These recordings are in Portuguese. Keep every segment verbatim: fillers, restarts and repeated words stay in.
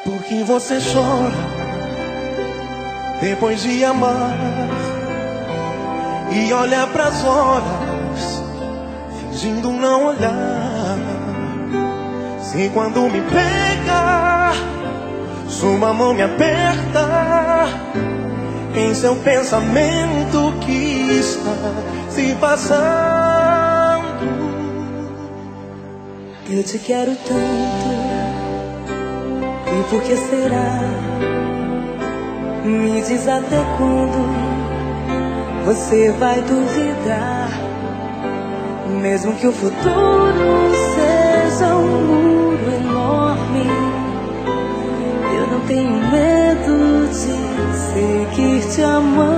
Porque você chora depois de amar e olha pras horas fingindo não olhar. Se quando me pega, sua mão me aperta, em seu pensamento que está se passando. Eu te quero tanto, e por que será? Me diz até quando você vai duvidar. Mesmo que o futuro seja um muro enorme, eu não tenho medo de seguir te amando.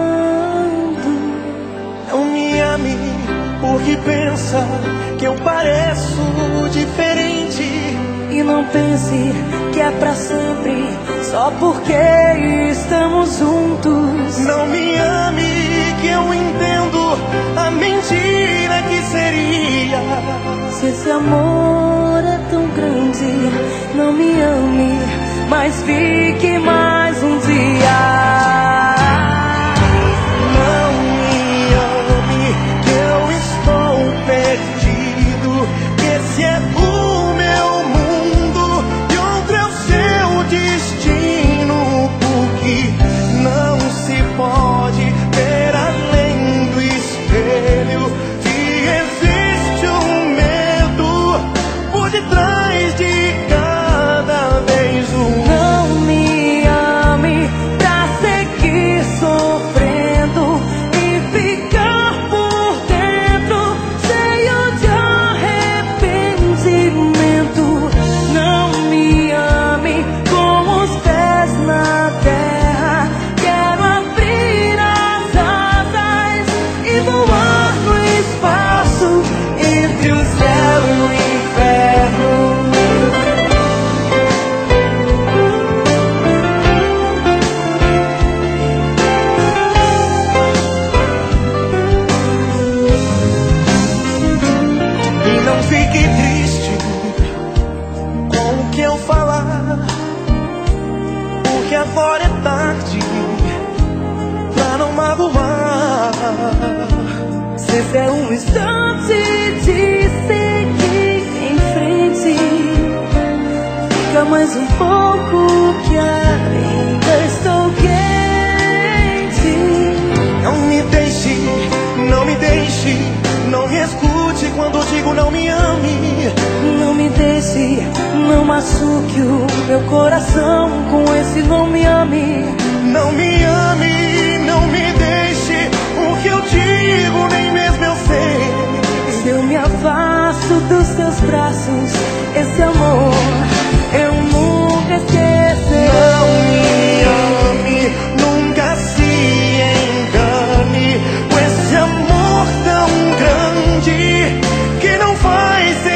Não me ame porque pensa que eu pareço diferente. E não pense que é pra sempre, só porque estamos juntos. Não me ame que eu entendo a mentira que seria. Se esse amor é tão grande, não me ame, mas fique mais um dia. Não me ame que eu estou perdido, que esse é o meu mundo e outro é o seu destino. Porque não se pode ver além do espelho, que existe um medo por detrás de cada beijo. Não me ame pra seguir sofrendo e ficar por dentro cheio de arrependimento. Não me ame com os pés na terra. Quero abrir as asas e voar no espaço entre o céu e o inferno. E não fique triste com o que eu falar, porque agora é tarde pra não magoar. Se esse é um instante de seguir em frente, fica mais um pouco que ainda estou quente. Não me deixe, não me deixe, não me escute quando digo não me ame. Não me deixe, não machuque o meu coração com esse não me ame. Não me ame, não me deixe, o que eu digo nem mesmo eu sei. Se eu me afasto dos teus braços, esse amor eu nunca esquecerei. Não me ame, nunca se engane com esse amor tão grande que não faz